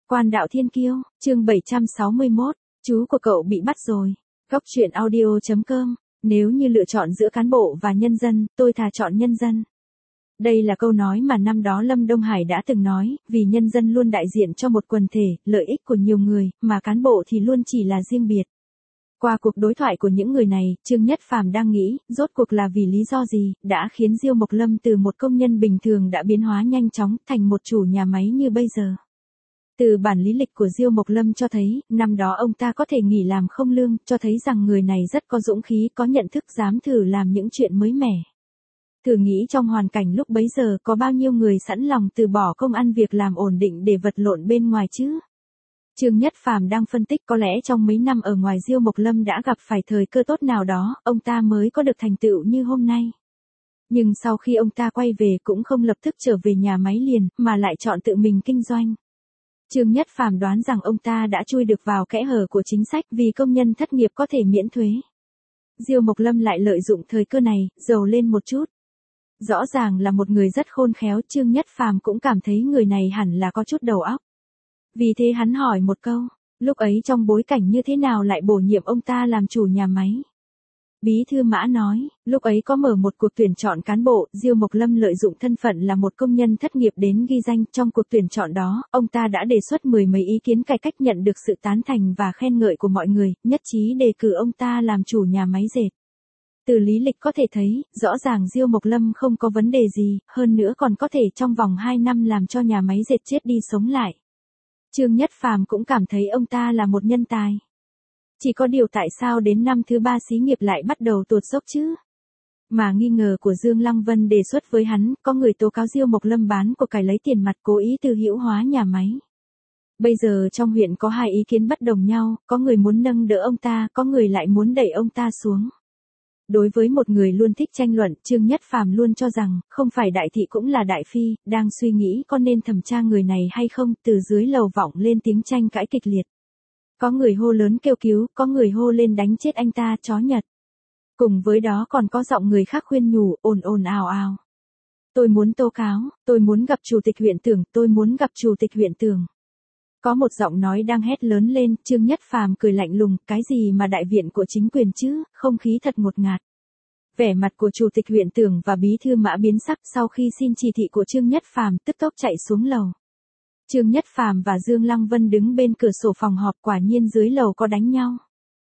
Quan đạo thiên kiêu, chương 761, chú của cậu bị bắt rồi. Góc truyện audio.com, nếu như lựa chọn giữa cán bộ và nhân dân, tôi thà chọn nhân dân. Đây là câu nói mà năm đó Lâm Đông Hải đã từng nói, vì nhân dân luôn đại diện cho một quần thể, lợi ích của nhiều người, mà cán bộ thì luôn chỉ là riêng biệt. Qua cuộc đối thoại của những người này, Trương Nhất Phàm đang nghĩ, rốt cuộc là vì lý do gì, đã khiến Diêu Mộc Lâm từ một công nhân bình thường đã biến hóa nhanh chóng thành một chủ nhà máy như bây giờ. Từ bản lý lịch của Diêu Mộc Lâm cho thấy, năm đó ông ta có thể nghỉ làm không lương, cho thấy rằng người này rất có dũng khí, có nhận thức dám thử làm những chuyện mới mẻ. Thử nghĩ trong hoàn cảnh lúc bấy giờ có bao nhiêu người sẵn lòng từ bỏ công ăn việc làm ổn định để vật lộn bên ngoài chứ? Trương Nhất Phàm đang phân tích có lẽ trong mấy năm ở ngoài Diêu Mộc Lâm đã gặp phải thời cơ tốt nào đó, ông ta mới có được thành tựu như hôm nay. Nhưng sau khi ông ta quay về cũng không lập tức trở về nhà máy liền, mà lại chọn tự mình kinh doanh. Trương Nhất Phàm đoán rằng ông ta đã chui được vào kẽ hở của chính sách vì công nhân thất nghiệp có thể miễn thuế. Diêu Mộc Lâm lại lợi dụng thời cơ này, giàu lên một chút. Rõ ràng là một người rất khôn khéo, Trương Nhất Phàm cũng cảm thấy người này hẳn là có chút đầu óc. Vì thế hắn hỏi một câu, lúc ấy trong bối cảnh như thế nào lại bổ nhiệm ông ta làm chủ nhà máy? Bí thư Mã nói, lúc ấy có mở một cuộc tuyển chọn cán bộ, Diêu Mộc Lâm lợi dụng thân phận là một công nhân thất nghiệp đến ghi danh. Trong cuộc tuyển chọn đó, ông ta đã đề xuất mười mấy ý kiến cải cách nhận được sự tán thành và khen ngợi của mọi người, nhất trí đề cử ông ta làm chủ nhà máy dệt. Từ lý lịch có thể thấy, rõ ràng Diêu Mộc Lâm không có vấn đề gì, hơn nữa còn có thể trong vòng 2 năm làm cho nhà máy dệt chết đi sống lại. Trương Nhất Phàm cũng cảm thấy ông ta là một nhân tài. Chỉ có điều tại sao đến năm thứ 3 xí nghiệp lại bắt đầu tuột dốc chứ? Mà nghi ngờ của Dương Lăng Vân đề xuất với hắn, có người tố cáo Diêu Mộc Lâm bán của cải lấy tiền mặt cố ý từ hữu hóa nhà máy. Bây giờ trong huyện có 2 ý kiến bất đồng nhau, có người muốn nâng đỡ ông ta, có người lại muốn đẩy ông ta xuống. Đối với một người luôn thích tranh luận, Trương Nhất Phàm luôn cho rằng, không phải đại thị cũng là đại phi, đang suy nghĩ có nên thẩm tra người này hay không, từ dưới lầu vọng lên tiếng tranh cãi kịch liệt. Có người hô lớn kêu cứu, có người hô lên đánh chết anh ta, chó Nhật. Cùng với đó còn có giọng người khác khuyên nhủ, ồn ồn ào ào. Tôi muốn tố cáo, tôi muốn gặp chủ tịch huyện Tưởng, tôi muốn gặp chủ tịch huyện Tưởng. Có một giọng nói đang hét lớn lên, Trương Nhất Phàm cười lạnh lùng, cái gì mà đại viện của chính quyền chứ, không khí thật ngột ngạt. Vẻ mặt của chủ tịch huyện Tưởng và bí thư Mã biến sắc sau khi xin chỉ thị của Trương Nhất Phàm, tức tốc chạy xuống lầu. Trương Nhất Phàm và Dương Lăng Vân đứng bên cửa sổ phòng họp, quả nhiên dưới lầu có đánh nhau.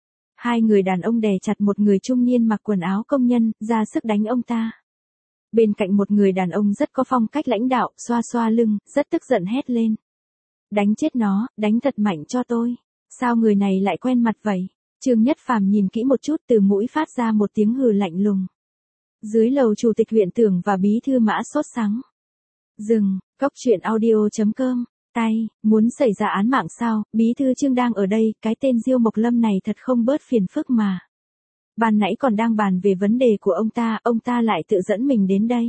2 người đàn ông đè chặt một người trung niên mặc quần áo công nhân, ra sức đánh ông ta. Bên cạnh một người đàn ông rất có phong cách lãnh đạo, xoa xoa lưng, rất tức giận hét lên. Đánh chết nó, đánh thật mạnh cho tôi. Sao người này lại quen mặt vậy? Trương Nhất Phàm nhìn kỹ một chút, từ mũi phát ra một tiếng hừ lạnh lùng. Dưới lầu chủ tịch huyện Tưởng và bí thư Mã sốt sắng. Dừng, góc truyện audio.com. Tay, muốn xảy ra án mạng sao? Bí thư Trương đang ở đây, cái tên Diêu Mộc Lâm này thật không bớt phiền phức mà. Ban nãy còn đang bàn về vấn đề của ông ta lại tự dẫn mình đến đây.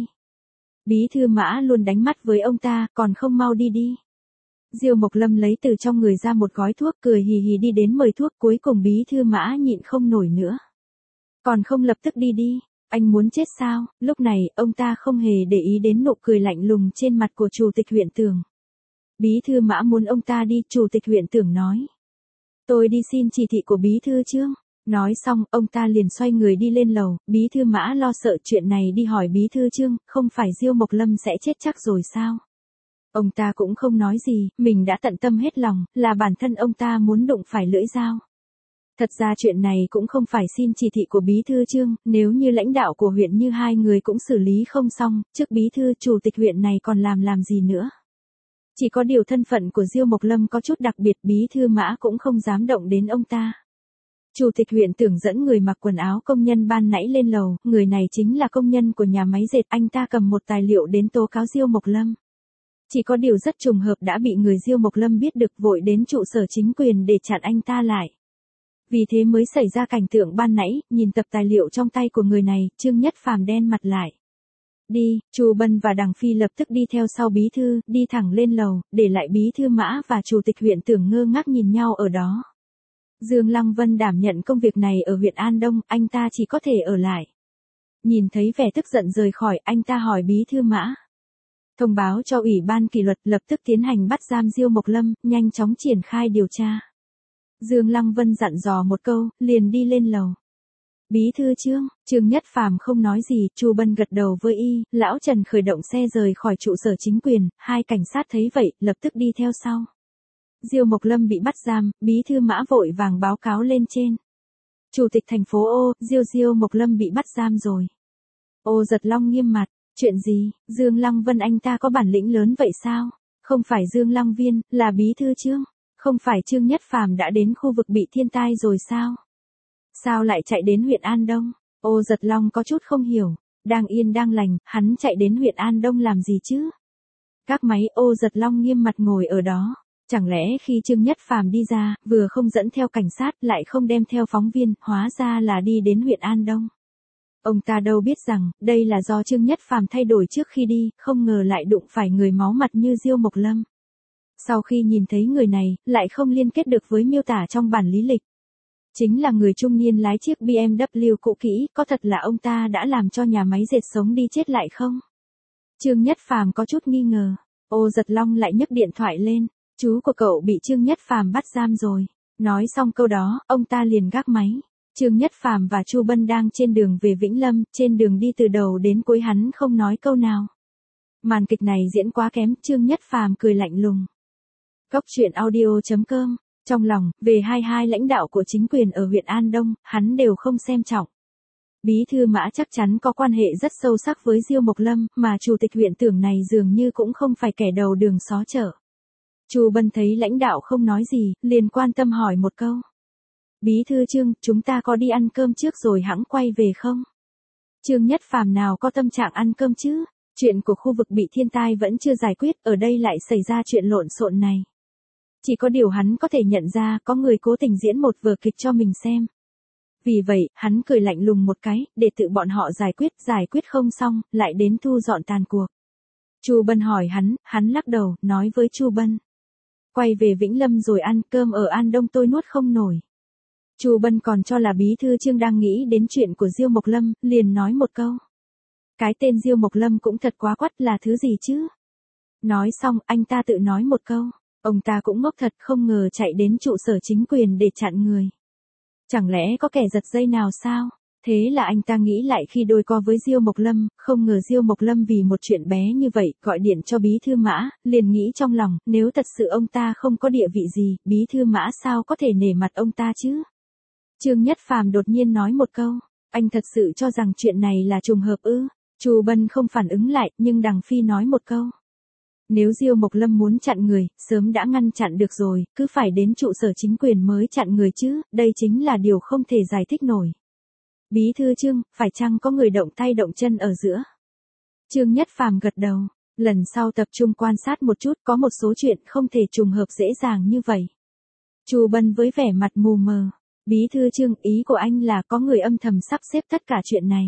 Bí thư Mã luôn đánh mắt với ông ta, còn không mau đi đi. Diêu Mộc Lâm lấy từ trong người ra một gói thuốc, cười hì hì đi đến mời thuốc, cuối cùng bí thư Mã nhịn không nổi nữa. Còn không lập tức đi đi, anh muốn chết sao? Lúc này, ông ta không hề để ý đến nụ cười lạnh lùng trên mặt của chủ tịch huyện Tưởng. Bí thư Mã muốn ông ta đi, chủ tịch huyện Tưởng nói. Tôi đi xin chỉ thị của bí thư Trương. Nói xong, ông ta liền xoay người đi lên lầu, bí thư Mã lo sợ chuyện này đi hỏi bí thư Trương, không phải Diêu Mộc Lâm sẽ chết chắc rồi sao? Ông ta cũng không nói gì, mình đã tận tâm hết lòng, là bản thân ông ta muốn đụng phải lưỡi dao. Thật ra chuyện này cũng không phải xin chỉ thị của bí thư Trương, nếu như lãnh đạo của huyện như 2 người cũng xử lý không xong, trước bí thư chủ tịch huyện này còn làm gì nữa. Chỉ có điều thân phận của Diêu Mộc Lâm có chút đặc biệt, bí thư Mã cũng không dám động đến ông ta. Chủ tịch huyện Tưởng dẫn người mặc quần áo công nhân ban nãy lên lầu, người này chính là công nhân của nhà máy dệt, anh ta cầm một tài liệu đến tố cáo Diêu Mộc Lâm. Chỉ có điều rất trùng hợp đã bị người Diêu Mộc Lâm biết được, vội đến trụ sở chính quyền để chặn anh ta lại. Vì thế mới xảy ra cảnh tượng ban nãy, nhìn tập tài liệu trong tay của người này, Trương Nhất Phàm đen mặt lại. Đi, Chu Bân và Đằng Phi lập tức đi theo sau bí thư, đi thẳng lên lầu, để lại bí thư Mã và chủ tịch huyện Tưởng ngơ ngác nhìn nhau ở đó. Dương Lăng Vân đảm nhận công việc này ở huyện An Đông, anh ta chỉ có thể ở lại. Nhìn thấy vẻ tức giận rời khỏi, anh ta hỏi bí thư Mã. Thông báo cho Ủy ban kỷ luật lập tức tiến hành bắt giam Diêu Mộc Lâm, nhanh chóng triển khai điều tra. Dương Lăng Vân dặn dò một câu, liền đi lên lầu. Bí thư Trương Nhất Phàm không nói gì, Chu Bân gật đầu với y, lão Trần khởi động xe rời khỏi trụ sở chính quyền, hai cảnh sát thấy vậy, lập tức đi theo sau. Diêu Mộc Lâm bị bắt giam, bí thư Mã vội vàng báo cáo lên trên. Chủ tịch thành phố Ô, Diêu Mộc Lâm bị bắt giam rồi. Ô Giật Long nghiêm mặt, chuyện gì, Dương Lăng Vân anh ta có bản lĩnh lớn vậy sao? Không phải Dương Lăng Viên, là bí thư Trương. Không phải Trương Nhất Phàm đã đến khu vực bị thiên tai rồi sao? Sao lại chạy đến huyện An Đông? Ô Giật Long có chút không hiểu, đang yên đang lành, hắn chạy đến huyện An Đông làm gì chứ? Các máy Ô Giật Long nghiêm mặt ngồi ở đó. Chẳng lẽ khi Trương Nhất Phàm đi ra, vừa không dẫn theo cảnh sát, lại không đem theo phóng viên, hóa ra là đi đến huyện An Đông. Ông ta đâu biết rằng, đây là do Trương Nhất Phàm thay đổi trước khi đi, không ngờ lại đụng phải người máu mặt như Diêu Mộc Lâm. Sau khi nhìn thấy người này, lại không liên kết được với miêu tả trong bản lý lịch. Chính là người trung niên lái chiếc BMW cũ kỹ, có thật là ông ta đã làm cho nhà máy dệt sống đi chết lại không? Trương Nhất Phàm có chút nghi ngờ. Ô Giật Long lại nhấc điện thoại lên, chú của cậu bị Trương Nhất Phàm bắt giam rồi. Nói xong câu đó, ông ta liền gác máy. Trương Nhất Phàm và Chu Bân đang trên đường về Vĩnh Lâm, trên đường đi từ đầu đến cuối hắn không nói câu nào. Màn kịch này diễn quá kém, Trương Nhất Phàm cười lạnh lùng. Cốc truyện audio.com, trong lòng, về hai lãnh đạo của chính quyền ở huyện An Đông, hắn đều không xem trọng. Bí thư Mã chắc chắn có quan hệ rất sâu sắc với Diêu Mộc Lâm, mà chủ tịch huyện tưởng này dường như cũng không phải kẻ đầu đường xó chợ. Chu Bân thấy lãnh đạo không nói gì, liền quan tâm hỏi một câu. Bí thư Trương, chúng ta có đi ăn cơm trước rồi hẵng quay về không? Trương Nhất Phàm nào có tâm trạng ăn cơm chứ? Chuyện của khu vực bị thiên tai vẫn chưa giải quyết, ở đây lại xảy ra chuyện lộn xộn này. Chỉ có điều hắn có thể nhận ra có người cố tình diễn một vở kịch cho mình xem. Vì vậy, hắn cười lạnh lùng một cái, để tự bọn họ giải quyết không xong, lại đến thu dọn tàn cuộc. Chu Bân hỏi hắn lắc đầu, nói với Chu Bân. Quay về Vĩnh Lâm rồi ăn cơm ở An Đông tôi nuốt không nổi. Chu Bân còn cho là bí thư Trương đang nghĩ đến chuyện của Diêu Mộc Lâm, liền nói một câu. Cái tên Diêu Mộc Lâm cũng thật quá quắt, là thứ gì chứ? Nói xong, anh ta tự nói một câu. Ông ta cũng ngốc thật, không ngờ chạy đến trụ sở chính quyền để chặn người. Chẳng lẽ có kẻ giật dây nào sao? Thế là anh ta nghĩ lại khi đôi co với Diêu Mộc Lâm, không ngờ Diêu Mộc Lâm vì một chuyện bé như vậy, gọi điện cho bí thư Mã, liền nghĩ trong lòng, nếu thật sự ông ta không có địa vị gì, bí thư Mã sao có thể nể mặt ông ta chứ? Trương Nhất Phàm đột nhiên nói một câu, anh thật sự cho rằng chuyện này là trùng hợp ư? Chu Bân không phản ứng lại, nhưng Đằng Phi nói một câu. Nếu Diêu Mộc Lâm muốn chặn người, sớm đã ngăn chặn được rồi, cứ phải đến trụ sở chính quyền mới chặn người chứ, đây chính là điều không thể giải thích nổi. Bí thư Trương, phải chăng có người động tay động chân ở giữa? Trương Nhất Phàm gật đầu, lần sau tập trung quan sát một chút, có một số chuyện không thể trùng hợp dễ dàng như vậy. Chu Bân với vẻ mặt mù mờ, bí thư Trương, ý của anh là có người âm thầm sắp xếp tất cả chuyện này.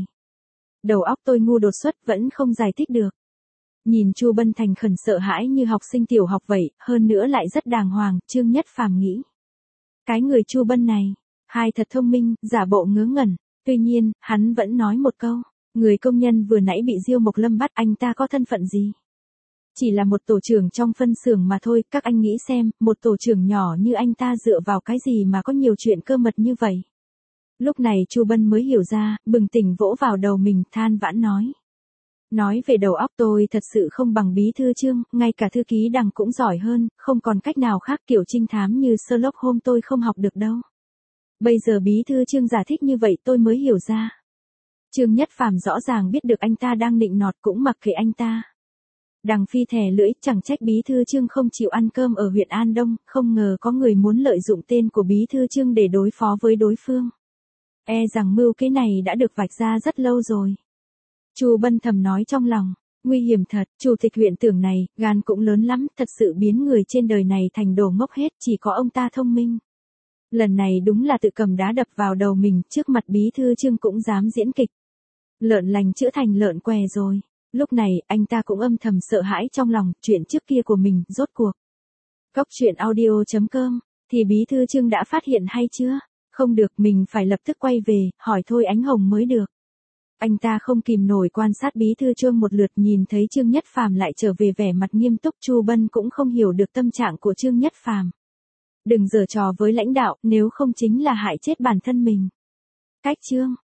Đầu óc tôi ngu đột xuất vẫn không giải thích được. Nhìn Chu Bân thành khẩn sợ hãi như học sinh tiểu học vậy, hơn nữa lại rất đàng hoàng, Trương Nhất Phàm nghĩ. Cái người Chu Bân này, hai thật thông minh, giả bộ ngớ ngẩn, tuy nhiên, hắn vẫn nói một câu, người công nhân vừa nãy bị Diêu Mộc Lâm bắt, anh ta có thân phận gì? Chỉ là một tổ trưởng trong phân xưởng mà thôi, các anh nghĩ xem, một tổ trưởng nhỏ như anh ta dựa vào cái gì mà có nhiều chuyện cơ mật như vậy? Lúc này Chu Bân mới hiểu ra, bừng tỉnh vỗ vào đầu mình, than vãn nói. Nói về đầu óc tôi thật sự không bằng bí thư Trương, ngay cả thư ký Đằng cũng giỏi hơn, không còn cách nào khác, kiểu trinh thám như Sherlock Holmes tôi không học được đâu. Bây giờ bí thư Trương giải thích như vậy tôi mới hiểu ra. Trương Nhất Phàm rõ ràng biết được anh ta đang nịnh nọt cũng mặc kệ anh ta. Đằng Phi thè lưỡi, chẳng trách bí thư Trương không chịu ăn cơm ở huyện An Đông, không ngờ có người muốn lợi dụng tên của bí thư Trương để đối phó với đối phương. E rằng mưu kế này đã được vạch ra rất lâu rồi. Chu Bân thầm nói trong lòng, nguy hiểm thật, chủ tịch huyện tưởng này, gan cũng lớn lắm, thật sự biến người trên đời này thành đồ ngốc hết, chỉ có ông ta thông minh. Lần này đúng là tự cầm đá đập vào đầu mình, trước mặt bí thư Trương cũng dám diễn kịch. Lợn lành chữa thành lợn què rồi. Lúc này, anh ta cũng âm thầm sợ hãi trong lòng, chuyện trước kia của mình, rốt cuộc. Cốc truyện audio.com, thì bí thư Trương đã phát hiện hay chưa? Không được, mình phải lập tức quay về, hỏi Thôi Ánh Hồng mới được. Anh ta không kìm nổi quan sát bí thư Trương một lượt, nhìn thấy Trương Nhất Phàm lại trở về vẻ mặt nghiêm túc, Chu Bân cũng không hiểu được tâm trạng của Trương Nhất Phàm. Đừng giở trò với lãnh đạo, nếu không chính là hại chết bản thân mình. Cách Trương